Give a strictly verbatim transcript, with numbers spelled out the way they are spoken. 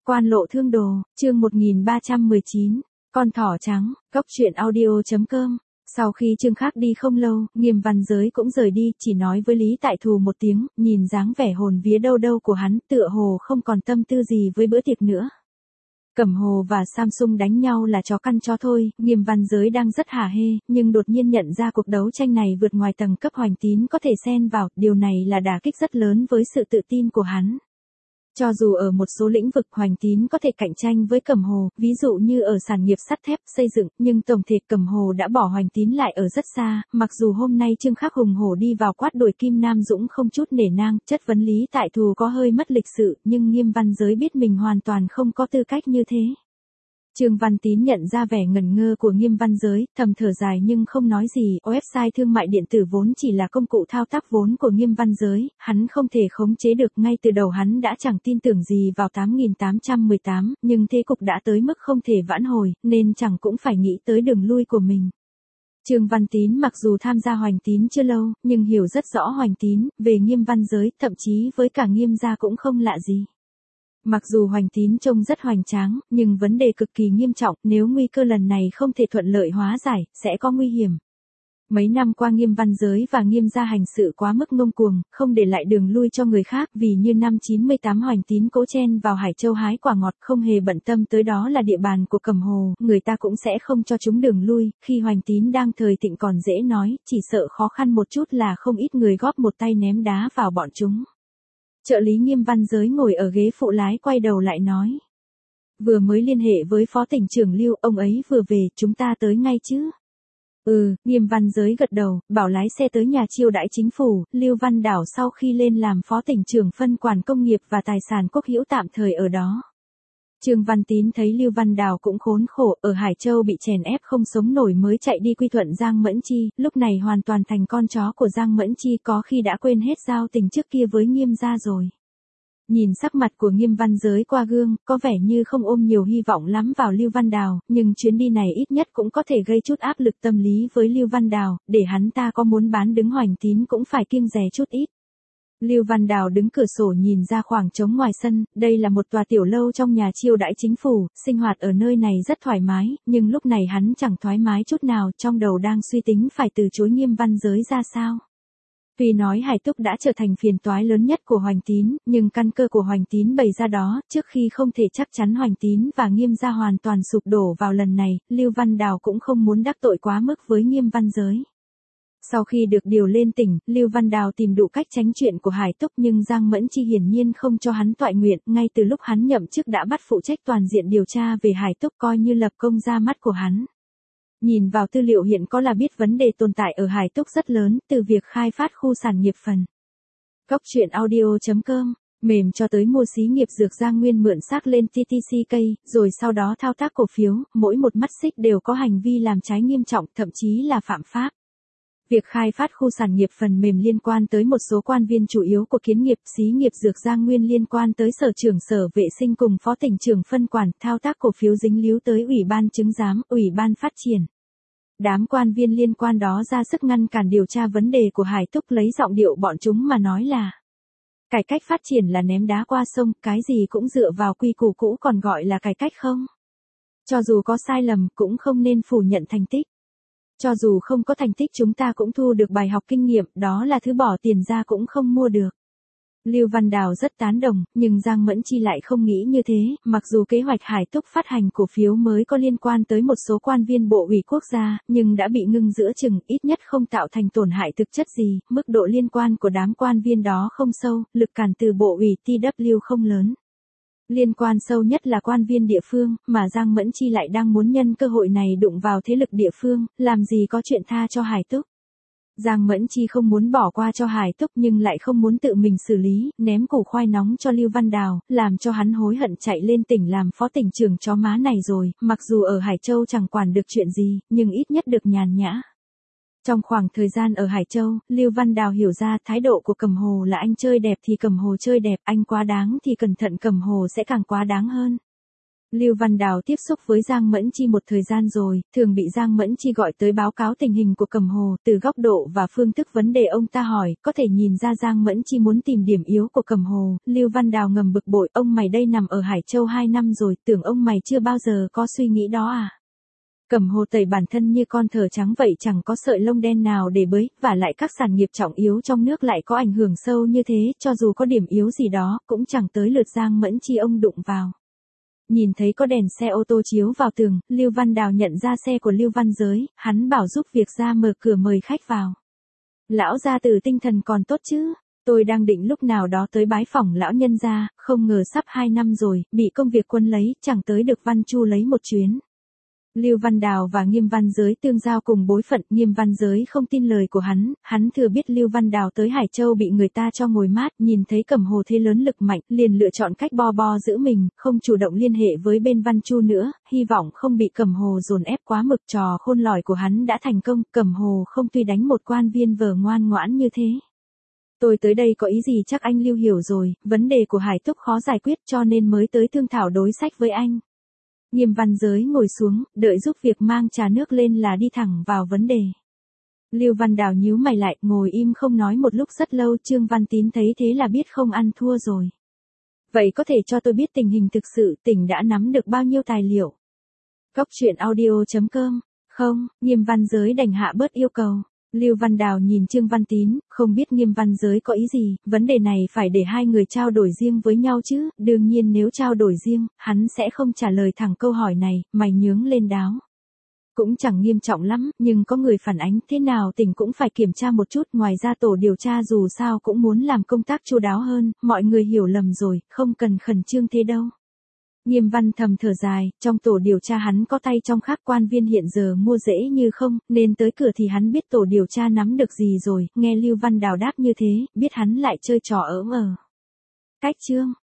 Quan lộ thương đồ, chương một nghìn ba trăm mười chín, con thỏ trắng, cốc truyện audio chấm com. Sau khi Trương Khắc đi không lâu, Nghiêm Văn Giới cũng rời đi, chỉ nói với Lý Tại Thù một tiếng, nhìn dáng vẻ hồn vía đâu đâu của hắn, tựa hồ không còn tâm tư gì với bữa tiệc nữa. Cẩm Hồ và Samsung đánh nhau là chó căn chó thôi, Nghiêm Văn Giới đang rất hả hê, nhưng đột nhiên nhận ra cuộc đấu tranh này vượt ngoài tầng cấp Hoành Tín có thể xen vào, điều này là đả kích rất lớn với sự tự tin của hắn. Cho dù ở một số lĩnh vực Hoành Tín có thể cạnh tranh với Cẩm Hồ, ví dụ như ở sản nghiệp sắt thép, xây dựng, nhưng tổng thể Cẩm Hồ đã bỏ Hoành Tín lại ở rất xa, mặc dù hôm nay Trương Khắc hùng hổ đi vào quát đuổi Kim Nam Dũng không chút nể nang, chất vấn Lý Tại Thù có hơi mất lịch sự, nhưng Nghiêm Văn Giới biết mình hoàn toàn không có tư cách như thế. Trương Văn Tín nhận ra vẻ ngẩn ngơ của Nghiêm Văn Giới, thầm thở dài nhưng không nói gì, website thương mại điện tử vốn chỉ là công cụ thao tác vốn của Nghiêm Văn Giới, hắn không thể khống chế được, ngay từ đầu hắn đã chẳng tin tưởng gì vào tám nghìn tám trăm mười tám, nhưng thế cục đã tới mức không thể vãn hồi, nên chẳng cũng phải nghĩ tới đường lui của mình. Trương Văn Tín mặc dù tham gia Hoành Tín chưa lâu, nhưng hiểu rất rõ Hoành Tín, về Nghiêm Văn Giới, thậm chí với cả Nghiêm gia cũng không lạ gì. Mặc dù Hoành Tín trông rất hoành tráng, nhưng vấn đề cực kỳ nghiêm trọng, nếu nguy cơ lần này không thể thuận lợi hóa giải, sẽ có nguy hiểm. Mấy năm qua Nghiêm Văn Giới và Nghiêm gia hành sự quá mức ngông cuồng, không để lại đường lui cho người khác, vì như năm chín mươi tám Hoành Tín cố chen vào Hải Châu hái quả ngọt, không hề bận tâm tới đó là địa bàn của Cẩm Hồ, người ta cũng sẽ không cho chúng đường lui, khi Hoành Tín đang thời thịnh còn dễ nói, chỉ sợ khó khăn một chút là không ít người góp một tay ném đá vào bọn chúng. Trợ lý Nghiêm Văn Giới ngồi ở ghế phụ lái quay đầu lại nói. Vừa mới liên hệ với Phó tỉnh trưởng Lưu, ông ấy vừa về, chúng ta tới ngay chứ? Ừ, Nghiêm Văn Giới gật đầu, bảo lái xe tới nhà chiêu đãi chính phủ. Lưu Văn Đảo sau khi lên làm Phó tỉnh trưởng phân quản công nghiệp và tài sản quốc hữu tạm thời ở đó. Trương Văn Tín thấy Lưu Văn Đào cũng khốn khổ, ở Hải Châu bị chèn ép không sống nổi mới chạy đi quy thuận Giang Mẫn Chi, lúc này hoàn toàn thành con chó của Giang Mẫn Chi, có khi đã quên hết giao tình trước kia với Nghiêm gia rồi. Nhìn sắc mặt của Nghiêm Văn Giới qua gương, có vẻ như không ôm nhiều hy vọng lắm vào Lưu Văn Đào, nhưng chuyến đi này ít nhất cũng có thể gây chút áp lực tâm lý với Lưu Văn Đào, để hắn ta có muốn bán đứng Hoành Tín cũng phải kiêng dè chút ít. Lưu Văn Đào đứng cửa sổ nhìn ra khoảng trống ngoài sân, đây là một tòa tiểu lâu trong nhà chiêu đãi chính phủ, sinh hoạt ở nơi này rất thoải mái, nhưng lúc này hắn chẳng thoải mái chút nào, trong đầu đang suy tính phải từ chối Nghiêm Văn Giới ra sao. Tuy nói Hải Túc đã trở thành phiền toái lớn nhất của Hoành Tín, nhưng căn cơ của Hoành Tín bày ra đó, trước khi không thể chắc chắn Hoành Tín và Nghiêm gia hoàn toàn sụp đổ vào lần này, Lưu Văn Đào cũng không muốn đắc tội quá mức với Nghiêm Văn Giới. Sau khi được điều lên tỉnh, Lưu Văn Đào tìm đủ cách tránh chuyện của Hải Túc, nhưng Giang Mẫn Chi hiển nhiên không cho hắn toại nguyện, ngay từ lúc hắn nhậm chức đã bắt phụ trách toàn diện điều tra về Hải Túc, coi như lập công ra mắt của hắn. Nhìn vào tư liệu hiện có là biết vấn đề tồn tại ở Hải Túc rất lớn, từ việc khai phát khu sản nghiệp phần. Cốc truyện audio chấm com, mềm cho tới mua xí nghiệp dược Giang Nguyên mượn xác lên tê tê xê K, rồi sau đó thao tác cổ phiếu, mỗi một mắt xích đều có hành vi làm trái nghiêm trọng, thậm chí là phạm pháp. Việc khai phát khu sản nghiệp phần mềm liên quan tới một số quan viên chủ yếu của kiến nghiệp, xí nghiệp dược Giang Nguyên liên quan tới sở trưởng sở vệ sinh cùng phó tỉnh trưởng phân quản, thao tác cổ phiếu dính líu tới ủy ban chứng giám, ủy ban phát triển. Đám quan viên liên quan đó ra sức ngăn cản điều tra vấn đề của Hải Túc, lấy giọng điệu bọn chúng mà nói là cải cách phát triển là ném đá qua sông, cái gì cũng dựa vào quy củ cũ còn gọi là cải cách không? Cho dù có sai lầm cũng không nên phủ nhận thành tích. Cho dù không có thành tích chúng ta cũng thu được bài học kinh nghiệm, đó là thứ bỏ tiền ra cũng không mua được. Lưu Văn Đào rất tán đồng, nhưng Giang Mẫn Chi lại không nghĩ như thế, mặc dù kế hoạch Hải Túc phát hành cổ phiếu mới có liên quan tới một số quan viên bộ ủy quốc gia, nhưng đã bị ngưng giữa chừng, ít nhất không tạo thành tổn hại thực chất gì, mức độ liên quan của đám quan viên đó không sâu, lực cản từ bộ ủy tê vê không lớn. Liên quan sâu nhất là quan viên địa phương, mà Giang Mẫn Chi lại đang muốn nhân cơ hội này đụng vào thế lực địa phương, làm gì có chuyện tha cho Hải Túc. Giang Mẫn Chi không muốn bỏ qua cho Hải Túc nhưng lại không muốn tự mình xử lý, ném củ khoai nóng cho Lưu Văn Đào, làm cho hắn hối hận chạy lên tỉnh làm phó tỉnh trưởng chó má này rồi, mặc dù ở Hải Châu chẳng quản được chuyện gì, nhưng ít nhất được nhàn nhã. Trong khoảng thời gian ở Hải Châu, Lưu Văn Đào hiểu ra thái độ của Cẩm Hồ là anh chơi đẹp thì Cẩm Hồ chơi đẹp, anh quá đáng thì cẩn thận Cẩm Hồ sẽ càng quá đáng hơn. Lưu Văn Đào tiếp xúc với Giang Mẫn Chi một thời gian rồi, thường bị Giang Mẫn Chi gọi tới báo cáo tình hình của Cẩm Hồ, từ góc độ và phương thức vấn đề ông ta hỏi, có thể nhìn ra Giang Mẫn Chi muốn tìm điểm yếu của Cẩm Hồ. Lưu Văn Đào ngầm bực bội, ông mày đây nằm ở Hải Châu hai năm rồi, tưởng ông mày chưa bao giờ có suy nghĩ đó à? Cẩm Hồ tẩy bản thân như con thỏ trắng vậy, chẳng có sợi lông đen nào để bới, và lại các sản nghiệp trọng yếu trong nước lại có ảnh hưởng sâu như thế, cho dù có điểm yếu gì đó, cũng chẳng tới lượt Giang Mẫn Chi ông đụng vào. Nhìn thấy có đèn xe ô tô chiếu vào tường, Lưu Văn Đào nhận ra xe của Lưu Văn Giới, hắn bảo giúp việc ra mở cửa mời khách vào. Lão gia tử tinh thần còn tốt chứ? Tôi đang định lúc nào đó tới bái phỏng lão nhân gia, không ngờ sắp hai năm rồi, bị công việc quân lấy, chẳng tới được Văn Chu lấy một chuyến. Lưu Văn Đào và Nghiêm Văn Giới tương giao cùng bối phận, Nghiêm Văn Giới không tin lời của hắn, hắn thừa biết Lưu Văn Đào tới Hải Châu bị người ta cho ngồi mát, nhìn thấy Cẩm Hồ thế lớn lực mạnh, liền lựa chọn cách bo bo giữ mình, không chủ động liên hệ với bên Văn Chu nữa, hy vọng không bị Cẩm Hồ dồn ép quá mực. Trò khôn lỏi của hắn đã thành công, Cẩm Hồ không tuy đánh một quan viên vờ ngoan ngoãn như thế. Tôi tới đây có ý gì chắc anh Lưu hiểu rồi, vấn đề của Hải Thúc khó giải quyết cho nên mới tới thương thảo đối sách với anh. Nghiêm Văn Giới ngồi xuống, đợi giúp việc mang trà nước lên là đi thẳng vào vấn đề. Lưu Văn Đào nhíu mày lại, ngồi im không nói một lúc rất lâu. Trương Văn Tín thấy thế là biết không ăn thua rồi. Vậy có thể cho tôi biết tình hình thực sự, tỉnh đã nắm được bao nhiêu tài liệu? Cóc truyện audio chấm com. Không, Nghiêm Văn Giới đành hạ bớt yêu cầu. Lưu Văn Đào nhìn Trương Văn Tín, không biết Nghiêm Văn Giới có ý gì, vấn đề này phải để hai người trao đổi riêng với nhau chứ, đương nhiên nếu trao đổi riêng, hắn sẽ không trả lời thẳng câu hỏi này, mày nhướng lên đáo. Cũng chẳng nghiêm trọng lắm, nhưng có người phản ánh thế nào tỉnh cũng phải kiểm tra một chút, ngoài ra tổ điều tra dù sao cũng muốn làm công tác chu đáo hơn, mọi người hiểu lầm rồi, không cần khẩn trương thế đâu. Nghiêm Văn thầm thở dài, trong tổ điều tra hắn có tay trong, khác quan viên hiện giờ mua dễ như không, nên tới cửa thì hắn biết tổ điều tra nắm được gì rồi, nghe Lưu Văn Đào đáp như thế, biết hắn lại chơi trò ỡm ờ. Cách chương